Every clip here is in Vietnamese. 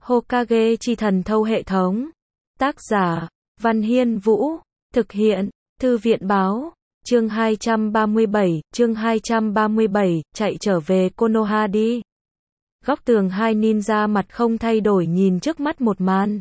Hokage chi thần thâu hệ thống. Tác giả, Văn Hiên Vũ. Thực hiện, Thư viện báo. Chương 237, chạy trở về Konoha đi. Góc tường hai ninja mặt không thay đổi nhìn trước mắt một màn.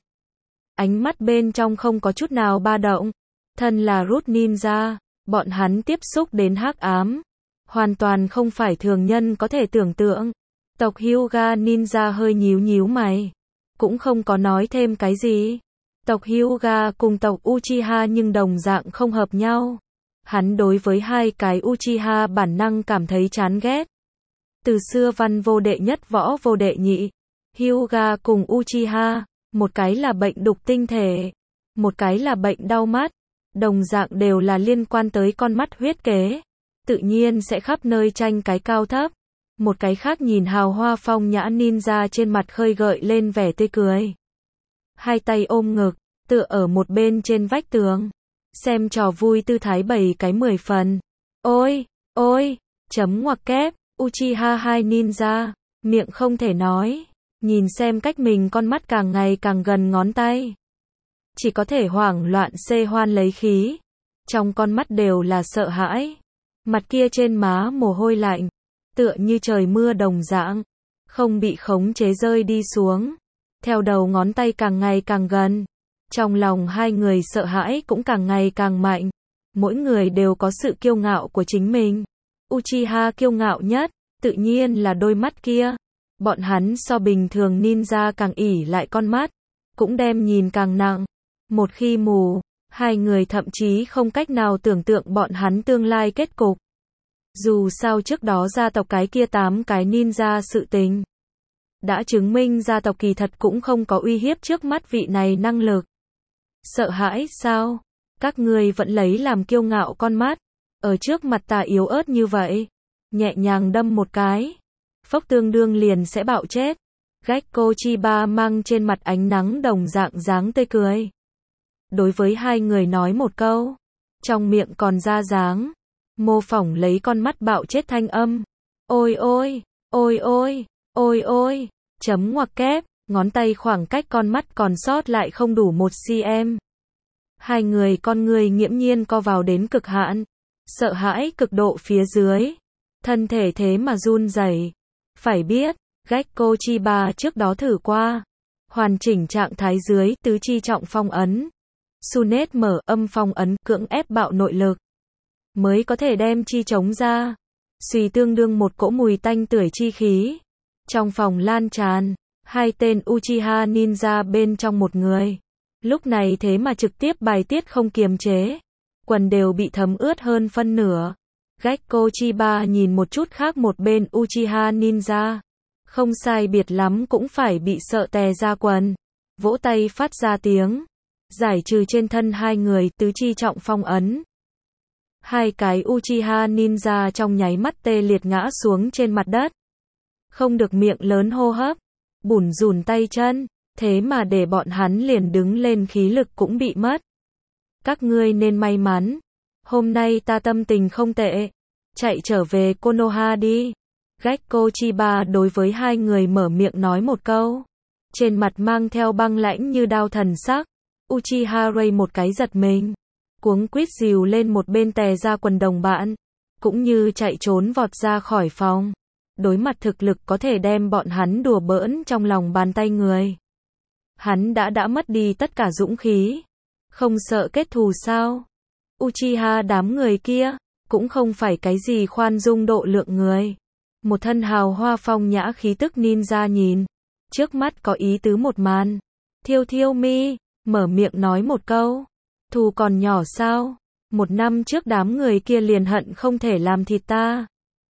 Ánh mắt bên trong không có chút nào ba động. Thân là root ninja, bọn hắn tiếp xúc đến hắc ám. Hoàn toàn không phải thường nhân có thể tưởng tượng. Tộc Hyuga ninja hơi nhíu nhíu mày. Cũng không có nói thêm cái gì. Tộc Hyuga cùng tộc Uchiha nhưng đồng dạng không hợp nhau. Hắn đối với hai cái Uchiha bản năng cảm thấy chán ghét. Từ xưa văn vô đệ nhất võ vô đệ nhị. Hyuga cùng Uchiha, một cái là bệnh đục tinh thể, một cái là bệnh đau mắt, đồng dạng đều là liên quan tới con mắt huyết kế. Tự nhiên sẽ khắp nơi tranh cái cao thấp. Một cái khác nhìn hào hoa phong nhã ninja trên mặt khơi gợi lên vẻ tươi cười. Hai tay ôm ngực, tựa ở một bên trên vách tường. Xem trò vui tư thái bày cái 10 phần. Ôi, ôi, chấm ngoặc kép, Uchiha hai ninja, miệng không thể nói. Nhìn xem cách mình con mắt càng ngày càng gần ngón tay. Chỉ có thể hoảng loạn xê hoan lấy khí. Trong con mắt đều là sợ hãi. Mặt kia trên má mồ hôi lạnh. Tựa như trời mưa đồng dạng. Không bị khống chế rơi đi xuống. Theo đầu ngón tay càng ngày càng gần. Trong lòng hai người sợ hãi cũng càng ngày càng mạnh. Mỗi người đều có sự kiêu ngạo của chính mình. Uchiha kiêu ngạo nhất, tự nhiên là đôi mắt kia. Bọn hắn so bình thường ninja càng ỷ lại con mắt. Cũng đem nhìn càng nặng. Một khi mù, hai người thậm chí không cách nào tưởng tượng bọn hắn tương lai kết cục. Dù sao trước đó gia tộc cái kia 8 cái ninja sự tình. Đã chứng minh gia tộc kỳ thật cũng không có uy hiếp trước mắt vị này năng lực. Sợ hãi sao? Các ngươi vẫn lấy làm kiêu ngạo con mắt. Ở trước mặt ta yếu ớt như vậy. Nhẹ nhàng đâm một cái. Phốc tương đương liền sẽ bạo chết. Gekko Chiba mang trên mặt ánh nắng đồng dạng dáng tươi cười. Đối với hai người nói một câu. Trong miệng còn ra dáng. Mô phỏng lấy con mắt bạo chết thanh âm. Ôi ôi, ôi ôi, ôi ôi, chấm ngoặc kép, ngón tay khoảng cách con mắt còn sót lại không đủ 1 cm. Hai người con người nghiễm nhiên co vào đến cực hạn. Sợ hãi cực độ phía dưới. Thân thể thế mà run rẩy. Phải biết, Gekko Chiba trước đó thử qua. Hoàn chỉnh trạng thái dưới tứ chi trọng phong ấn. Sunet mở âm phong ấn cưỡng ép bạo nội lực. Mới có thể đem chi chống ra. Suy tương đương một cỗ mùi tanh tưởi chi khí. Trong phòng lan tràn. Hai tên Uchiha ninja bên trong một người. Lúc này thế mà trực tiếp bài tiết không kiềm chế. Quần đều bị thấm ướt hơn phân nửa. Gekko Chiba nhìn một chút khác một bên Uchiha ninja. Không sai biệt lắm cũng phải bị sợ tè ra quần. Vỗ tay phát ra tiếng. Giải trừ trên thân hai người tứ chi trọng phong ấn. Hai cái Uchiha ninja trong nháy mắt tê liệt ngã xuống trên mặt đất. Không được miệng lớn hô hấp. Bủn rủn tay chân. Thế mà để bọn hắn liền đứng lên khí lực cũng bị mất. Các ngươi nên may mắn. Hôm nay ta tâm tình không tệ. Chạy trở về Konoha đi. Gekko Chiba đối với hai người mở miệng nói một câu. Trên mặt mang theo băng lãnh như đao thần sắc. Uchiha Ray một cái giật mình. Cuống quýt dìu lên một bên tè ra quần đồng bạn. Cũng như chạy trốn vọt ra khỏi phòng. Đối mặt thực lực có thể đem bọn hắn đùa bỡn trong lòng bàn tay người. Hắn đã mất đi tất cả dũng khí. Không sợ kết thù sao? Uchiha đám người kia, cũng không phải cái gì khoan dung độ lượng người. Một thân hào hoa phong nhã khí tức ninja nhìn. Trước mắt có ý tứ một màn. Thiêu thiêu mi, mở miệng nói một câu. Thù còn nhỏ sao? 1 năm trước đám người kia liền hận không thể làm thịt ta.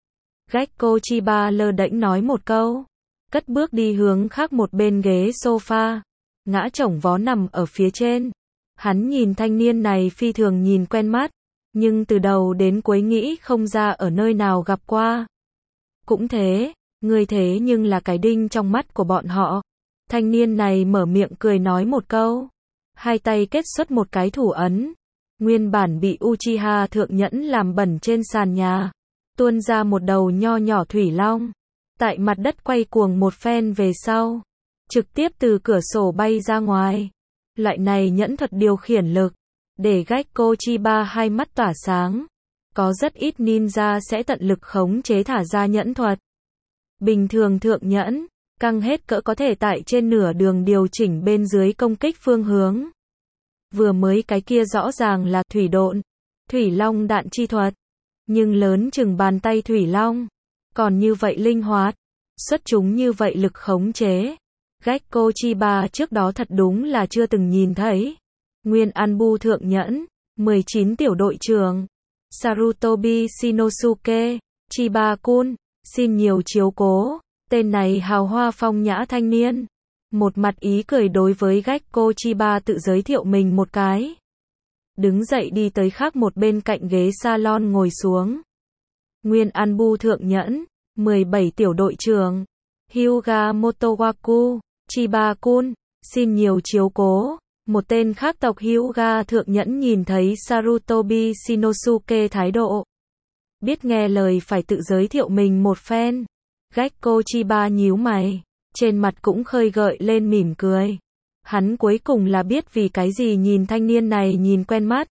Gekko Chiba lơ đễnh nói một câu. Cất bước đi hướng khác một bên ghế sofa. Ngã chổng vó nằm ở phía trên. Hắn nhìn thanh niên này phi thường nhìn quen mắt. Nhưng từ đầu đến cuối nghĩ không ra ở nơi nào gặp qua. Cũng thế, người thế nhưng là cái đinh trong mắt của bọn họ. Thanh niên này mở miệng cười nói một câu. Hai tay kết xuất một cái thủ ấn. Nguyên bản bị Uchiha thượng nhẫn làm bẩn trên sàn nhà. Tuôn ra một đầu nho nhỏ thủy long. Tại mặt đất quay cuồng một phen về sau. trực tiếp từ cửa sổ bay ra ngoài. Loại này nhẫn thuật điều khiển lực, để Gekko Chiba hai mắt tỏa sáng. Có rất ít ninja sẽ tận lực khống chế thả ra nhẫn thuật. Bình thường thượng nhẫn, căng hết cỡ có thể tại trên nửa đường điều chỉnh bên dưới công kích phương hướng. Vừa mới cái kia rõ ràng là thủy độn, thủy long đạn chi thuật. Nhưng lớn chừng bàn tay thủy long, còn như vậy linh hoạt, xuất chúng như vậy lực khống chế. Gekko Chiba trước đó thật đúng là chưa từng nhìn thấy. Nguyên Anbu thượng nhẫn, 19 tiểu đội trưởng, Sarutobi Shinosuke, Chiba-kun, xin nhiều chiếu cố. Tên này hào hoa phong nhã thanh niên, một mặt ý cười đối với Gekko Chiba tự giới thiệu mình một cái. Đứng dậy đi tới khác một bên cạnh ghế salon ngồi xuống. Nguyên Anbu thượng nhẫn, 17 tiểu đội trưởng, Hyuga Motowaku, Chiba-kun, xin nhiều chiếu cố. Một tên khác tộc Hyuga thượng nhẫn nhìn thấy Sarutobi Shinosuke thái độ, biết nghe lời phải tự giới thiệu mình một phen. Gekko Chiba nhíu mày, trên mặt cũng khơi gợi lên mỉm cười. Hắn cuối cùng là biết vì cái gì nhìn thanh niên này nhìn quen mắt.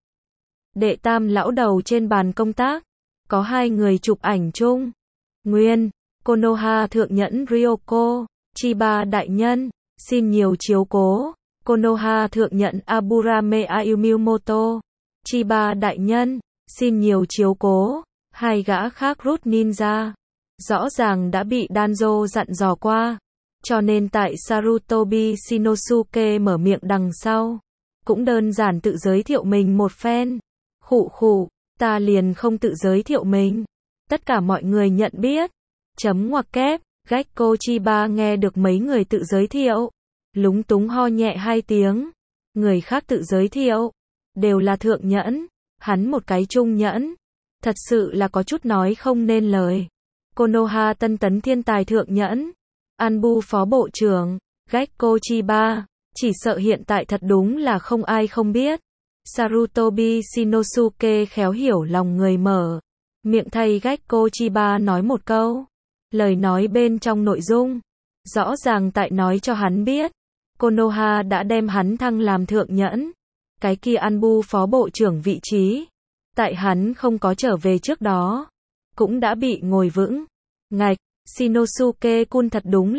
Đệ tam lão đầu trên bàn công tác, có hai người chụp ảnh chung. Nguyên, Konoha thượng nhẫn Ryoko, Chiba đại nhân, xin nhiều chiếu cố. Konoha thượng nhẫn Aburame Ayumimoto, Chiba đại nhân, xin nhiều chiếu cố. Hai gã khác rút ninja, rõ ràng đã bị Danzo dặn dò qua, cho nên tại Sarutobi Shinosuke mở miệng đằng sau, cũng đơn giản tự giới thiệu mình một phen. Khụ khụ, ta liền không tự giới thiệu mình, tất cả mọi người nhận biết. Chấm ngoặc kép, Gekko Chiba nghe được mấy người tự giới thiệu, lúng túng ho nhẹ hai tiếng. Người khác tự giới thiệu, đều là thượng nhẫn, hắn một cái trung nhẫn, thật sự là có chút nói không nên lời. Konoha tân tấn thiên tài thượng nhẫn, Anbu phó bộ trưởng, Gekko Chiba, chỉ sợ hiện tại thật đúng là không ai không biết. Sarutobi Shinosuke khéo hiểu lòng người mở, miệng thay Gekko Chiba nói một câu, lời nói bên trong nội dung, rõ ràng tại nói cho hắn biết, Konoha đã đem hắn thăng làm thượng nhẫn, cái kia Anbu phó bộ trưởng vị trí, tại hắn không có trở về trước đó, cũng đã bị ngồi vững. Ngạch, Shinosuke-kun thật đúng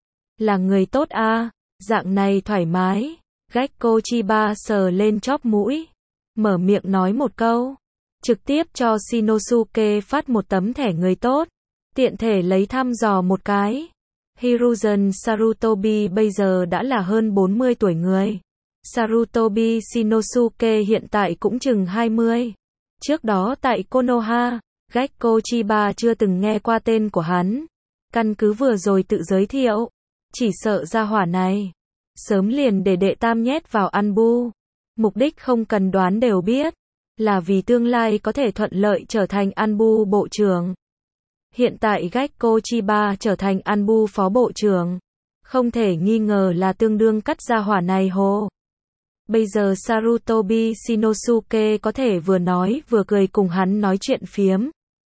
là người tốt a, dạng này thoải mái. Gekko Chiba sờ lên chóp mũi, mở miệng nói một câu, trực tiếp cho Shinosuke phát một tấm thẻ người tốt, tiện thể lấy thăm dò một cái. Hiruzen Sarutobi bây giờ đã là hơn 40 tuổi người. Sarutobi Shinosuke hiện tại cũng chừng 20. Trước đó tại Konoha, Gekko Chiba chưa từng nghe qua tên của hắn. Căn cứ vừa rồi tự giới thiệu, chỉ sợ gia hỏa này sớm liền để đệ tam nhét vào Anbu. Mục đích không cần đoán đều biết, là vì tương lai có thể thuận lợi trở thành Anbu bộ trưởng. Hiện tại Gekko Chiba trở thành Anbu phó bộ trưởng, không thể nghi ngờ là tương đương cắt gia hỏa này hồ. Bây giờ Sarutobi Shinosuke có thể vừa nói vừa cười cùng hắn nói chuyện phiếm.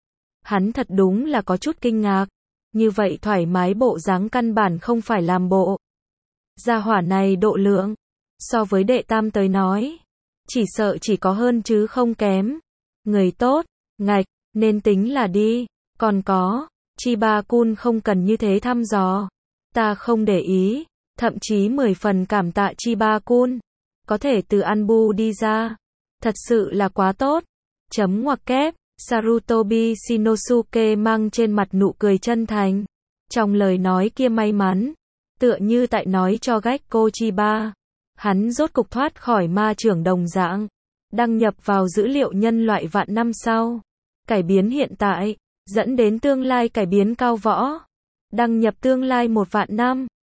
Hắn thật đúng là có chút kinh ngạc, như vậy thoải mái bộ dáng căn bản không phải làm bộ. Gia hỏa này độ lượng, so với đệ tam tới nói, chỉ sợ chỉ có hơn chứ không kém. Người tốt, ngạch, nên tính là đi. Còn có, Chiba-kun không cần như thế thăm dò. Ta không để ý, thậm chí 10 phần cảm tạ Chiba-kun. Có thể từ Anbu đi ra, thật sự là quá tốt. Chấm ngoặc kép, Sarutobi Shinosuke mang trên mặt nụ cười chân thành. Trong lời nói kia may mắn, tựa như tại nói cho Gekko Chiba, hắn rốt cục thoát khỏi ma trưởng đồng dạng, đăng nhập vào dữ liệu nhân loại vạn năm sau, cải biến hiện tại, dẫn đến tương lai cải biến cao võ, đăng nhập tương lai 1 vạn năm.